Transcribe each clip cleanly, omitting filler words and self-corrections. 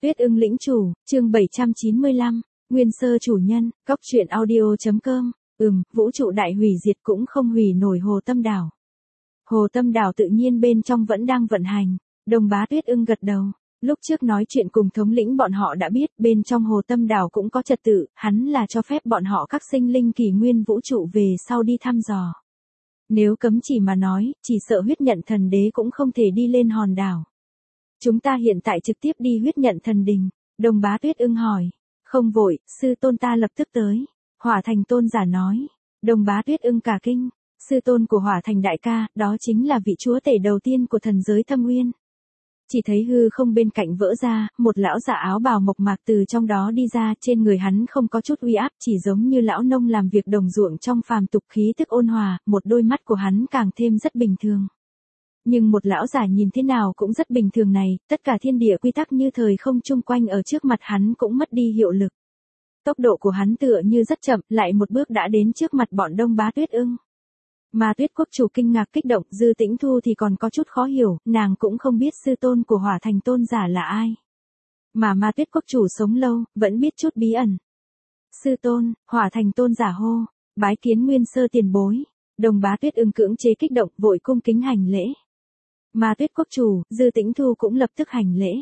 Tuyết ưng lĩnh chủ, chương 795, Nguyên sơ chủ nhân, cóc truyện audio.com, vũ trụ đại hủy diệt cũng không hủy nổi hồ tâm đảo. Hồ tâm đảo tự nhiên bên trong vẫn đang vận hành, Đồng Bá Tuyết ưng gật đầu. Lúc trước nói chuyện cùng thống lĩnh bọn họ đã biết bên trong hồ tâm đảo cũng có trật tự, hắn là cho phép bọn họ các sinh linh kỷ nguyên vũ trụ về sau đi thăm dò. Nếu cấm chỉ mà nói, chỉ sợ huyết nhận thần đế cũng không thể đi lên hòn đảo. Chúng ta hiện tại trực tiếp đi huyết nhận thần đình, Đồng Bá Tuyết ưng hỏi. Không vội, sư tôn ta lập tức tới. Hỏa Thành tôn giả nói. Đồng Bá Tuyết ưng cả kinh. Sư tôn của Hỏa Thành đại ca, đó chính là vị chúa tể đầu tiên của thần giới Thâm Nguyên. Chỉ thấy hư không bên cạnh vỡ ra, một lão giả áo bào mộc mạc từ trong đó đi ra, trên người hắn không có chút uy áp, chỉ giống như lão nông làm việc đồng ruộng trong phàm tục, khí tức ôn hòa, một đôi mắt của hắn càng thêm rất bình thường. Nhưng một lão giả nhìn thế nào cũng rất bình thường này, tất cả thiên địa quy tắc như thời không chung quanh ở trước mặt hắn cũng mất đi hiệu lực. Tốc độ của hắn tựa như rất chậm, lại một bước đã đến trước mặt bọn Đông Bá Tuyết ưng. Mà Tuyết quốc chủ kinh ngạc kích động, Dư Tĩnh Thu thì còn có chút khó hiểu, nàng cũng không biết sư tôn của Hỏa Thành tôn giả là ai. Mà Tuyết quốc chủ sống lâu, vẫn biết chút bí ẩn. Sư tôn, Hỏa Thành tôn giả hô, bái kiến Nguyên sơ tiền bối. Đồng Bá Tuyết ưng cưỡng chế kích động, vội cung kính hành lễ. Mà Tuyết quốc chủ, Dư Tĩnh Thu cũng lập tức hành lễ.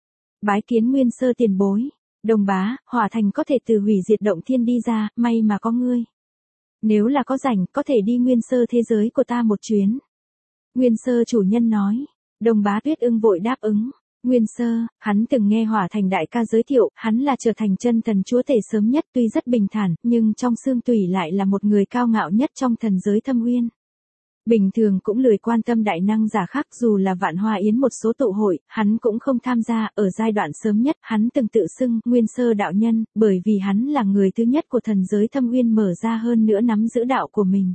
Bái kiến Nguyên sơ tiền bối. Đồng bá, Hỏa Thành có thể từ hủy diệt động thiên đi ra, may mà có ngươi. Nếu là có rảnh, có thể đi Nguyên sơ thế giới của ta một chuyến. Nguyên sơ chủ nhân nói. Đồng Bá Tuyết ưng vội đáp ứng. Nguyên sơ, hắn từng nghe Hỏa Thành đại ca giới thiệu, hắn là trở thành chân thần chúa tể sớm nhất, tuy rất bình thản, nhưng trong xương tủy lại là một người cao ngạo nhất trong thần giới Thâm Nguyên. Bình thường cũng lười quan tâm đại năng giả khác, dù là Vạn Hoa Yến một số tụ hội, hắn cũng không tham gia. Ở giai đoạn sớm nhất, hắn từng tự xưng Nguyên sơ đạo nhân, bởi vì hắn là người thứ nhất của thần giới Thâm Nguyên mở ra hơn nữa nắm giữ đạo của mình.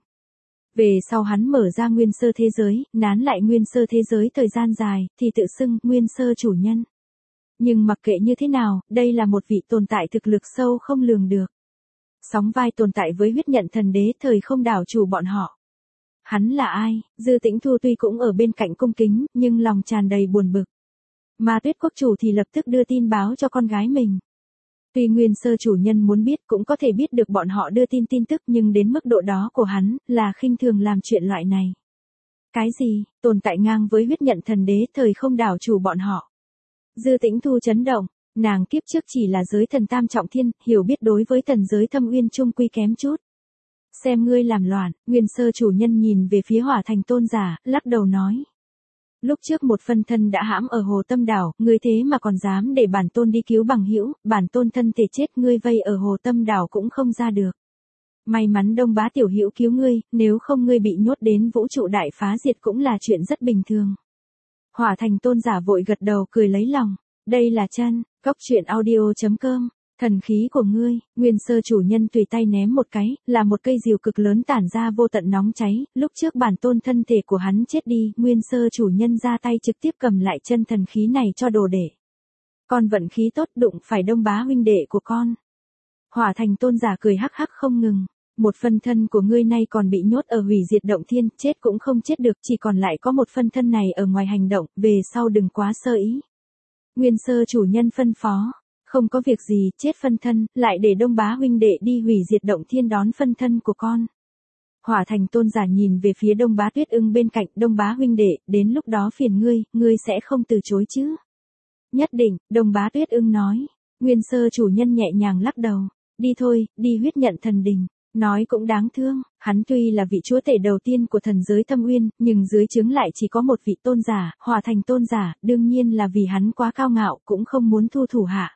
Về sau hắn mở ra Nguyên sơ thế giới, nán lại Nguyên sơ thế giới thời gian dài, thì tự xưng Nguyên sơ chủ nhân. Nhưng mặc kệ như thế nào, đây là một vị tồn tại thực lực sâu không lường được. Sóng vai tồn tại với huyết nhận thần đế thời không đảo chủ bọn họ. Hắn là ai? Dư Tĩnh Thu tuy cũng ở bên cạnh cung kính, nhưng lòng tràn đầy buồn bực. Mà Tuyết quốc chủ thì lập tức đưa tin báo cho con gái mình. Tuy Nguyên sơ chủ nhân muốn biết cũng có thể biết được bọn họ đưa tin tức, nhưng đến mức độ đó của hắn, là khinh thường làm chuyện loại này. Cái gì? Tồn tại ngang với huyết nhận thần đế thời không đảo chủ bọn họ. Dư Tĩnh Thu chấn động, nàng kiếp trước chỉ là giới thần tam trọng thiên, hiểu biết đối với thần giới Thâm Uyên trung quy kém chút. Xem ngươi làm loạn, Nguyên sơ chủ nhân nhìn về phía Hỏa Thành tôn giả, lắc đầu nói. Lúc trước một phân thân đã hãm ở hồ tâm đảo, ngươi thế mà còn dám để bản tôn đi cứu bằng hữu, bản tôn thân thể chết, ngươi vây ở hồ tâm đảo cũng không ra được. May mắn Đông Bá tiểu hữu cứu ngươi, nếu không ngươi bị nhốt đến vũ trụ đại phá diệt cũng là chuyện rất bình thường. Hỏa Thành tôn giả vội gật đầu cười lấy lòng, đây là chân, cóc truyện audio.com. Thần khí của ngươi, Nguyên sơ chủ nhân tùy tay ném một cái, là một cây diều cực lớn tản ra vô tận nóng cháy, lúc trước bản tôn thân thể của hắn chết đi, Nguyên sơ chủ nhân ra tay trực tiếp cầm lại chân thần khí này cho đồ đệ. Con vận khí tốt, đụng phải Đông Bá huynh đệ của con. Hỏa Thành tôn giả cười hắc hắc không ngừng. Một phân thân của ngươi nay còn bị nhốt ở hủy diệt động thiên, chết cũng không chết được, chỉ còn lại có một phân thân này ở ngoài hành động, về sau đừng quá sơ ý. Nguyên sơ chủ nhân phân phó. Không có việc gì, chết phân thân, lại để Đông Bá huynh đệ đi hủy diệt động thiên đón phân thân của con. Hỏa Thành tôn giả nhìn về phía Đông Bá Tuyết ưng bên cạnh, Đông Bá huynh đệ, đến lúc đó phiền ngươi sẽ không từ chối chứ? Nhất định, Đông Bá Tuyết ưng nói. Nguyên sơ chủ nhân nhẹ nhàng lắc đầu. Đi thôi, đi huyết nhận thần đình. Nói cũng đáng thương, hắn tuy là vị chúa tể đầu tiên của thần giới Thâm Uyên, nhưng dưới trướng lại chỉ có một vị tôn giả, Hỏa Thành tôn giả, đương nhiên là vì hắn quá cao ngạo, cũng không muốn thu thủ hạ.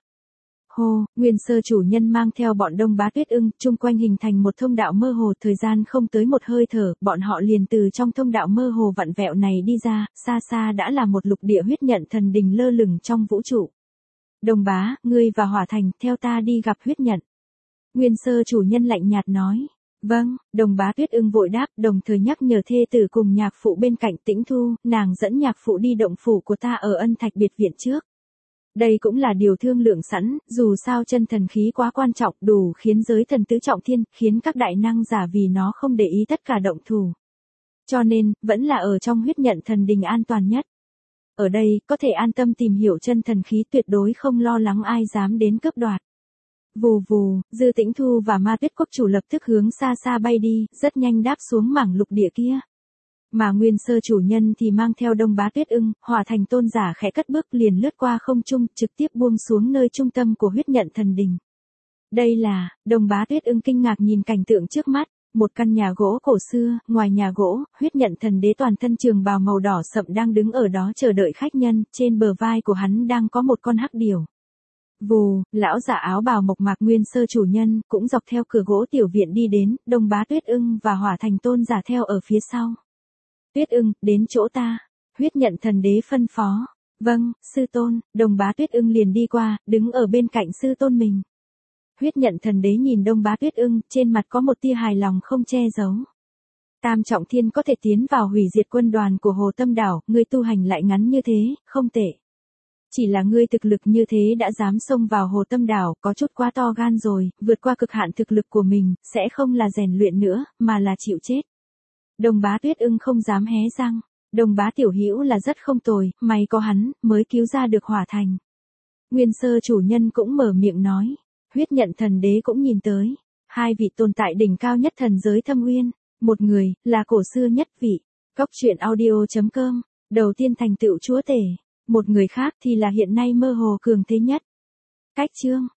Hô, Nguyên sơ chủ nhân mang theo bọn Đông Bá Tuyết ưng, chung quanh hình thành một thông đạo mơ hồ, thời gian không tới một hơi thở, bọn họ liền từ trong thông đạo mơ hồ vặn vẹo này đi ra, xa xa đã là một lục địa huyết nhận thần đình lơ lửng trong vũ trụ. Đông Bá, ngươi và Hỏa Thành, theo ta đi gặp huyết nhận. Nguyên sơ chủ nhân lạnh nhạt nói. Vâng, Đồng Bá Tuyết ưng vội đáp, đồng thời nhắc nhở thê tử cùng nhạc phụ bên cạnh Tĩnh Thu, nàng dẫn nhạc phụ đi động phủ của ta ở Ân Thạch biệt viện trước. Đây cũng là điều thương lượng sẵn, dù sao chân thần khí quá quan trọng, đủ khiến giới thần tứ trọng thiên, khiến các đại năng giả vì nó không để ý tất cả động thủ. Cho nên, vẫn là ở trong huyết nhận thần đình an toàn nhất. ở đây có thể an tâm tìm hiểu chân thần khí, tuyệt đối không lo lắng ai dám đến cướp đoạt. Vù vù, Dư Tĩnh Thu và Ma Tuyết Quốc chủ lập tức hướng xa xa bay đi, rất nhanh đáp xuống mảng lục địa kia. Mà Nguyên Sơ chủ nhân thì mang theo Đông Bá Tuyết Ưng, Hỏa Thành tôn giả khẽ cất bước liền lướt qua không trung, trực tiếp buông xuống nơi trung tâm của huyết nhận thần đình. Đây là, Đông Bá Tuyết Ưng kinh ngạc nhìn cảnh tượng trước mắt, một căn nhà gỗ cổ xưa, ngoài nhà gỗ, huyết nhận thần đế toàn thân trường bào màu đỏ sậm đang đứng ở đó chờ đợi khách nhân, trên bờ vai của hắn đang có một con hắc điểu. Vù, lão giả áo bào mộc mạc Nguyên Sơ chủ nhân cũng dọc theo cửa gỗ tiểu viện đi đến, Đông Bá Tuyết Ưng và Hỏa Thành tôn giả theo ở phía sau. Tuyết Ưng, đến chỗ ta. Huyết nhận thần đế phân phó. Vâng, sư tôn. Đông Bá Tuyết Ưng liền đi qua, đứng ở bên cạnh sư tôn mình. Huyết nhận thần đế nhìn Đông Bá Tuyết Ưng, trên mặt có một tia hài lòng không che giấu. Tam trọng thiên có thể tiến vào hủy diệt quân đoàn của Hồ Tâm Đảo, ngươi tu hành lại ngắn như thế, không tệ. Chỉ là ngươi thực lực như thế đã dám xông vào Hồ Tâm Đảo, có chút quá to gan rồi, vượt qua cực hạn thực lực của mình, sẽ không là rèn luyện nữa, mà là chịu chết. Đông Bá Tuyết Ưng không dám hé răng. Đông Bá tiểu hữu là rất không tồi, may có hắn, mới cứu ra được Hỏa Thành. Nguyên Sơ chủ nhân cũng mở miệng nói. Huyết nhận thần đế cũng nhìn tới. Hai vị tồn tại đỉnh cao nhất thần giới Thâm Uyên. Một người, là cổ xưa nhất vị. Cóc truyện audio.com. Đầu tiên thành tựu chúa tể. Một người khác thì là hiện nay mơ hồ cường thế nhất. Cách chương.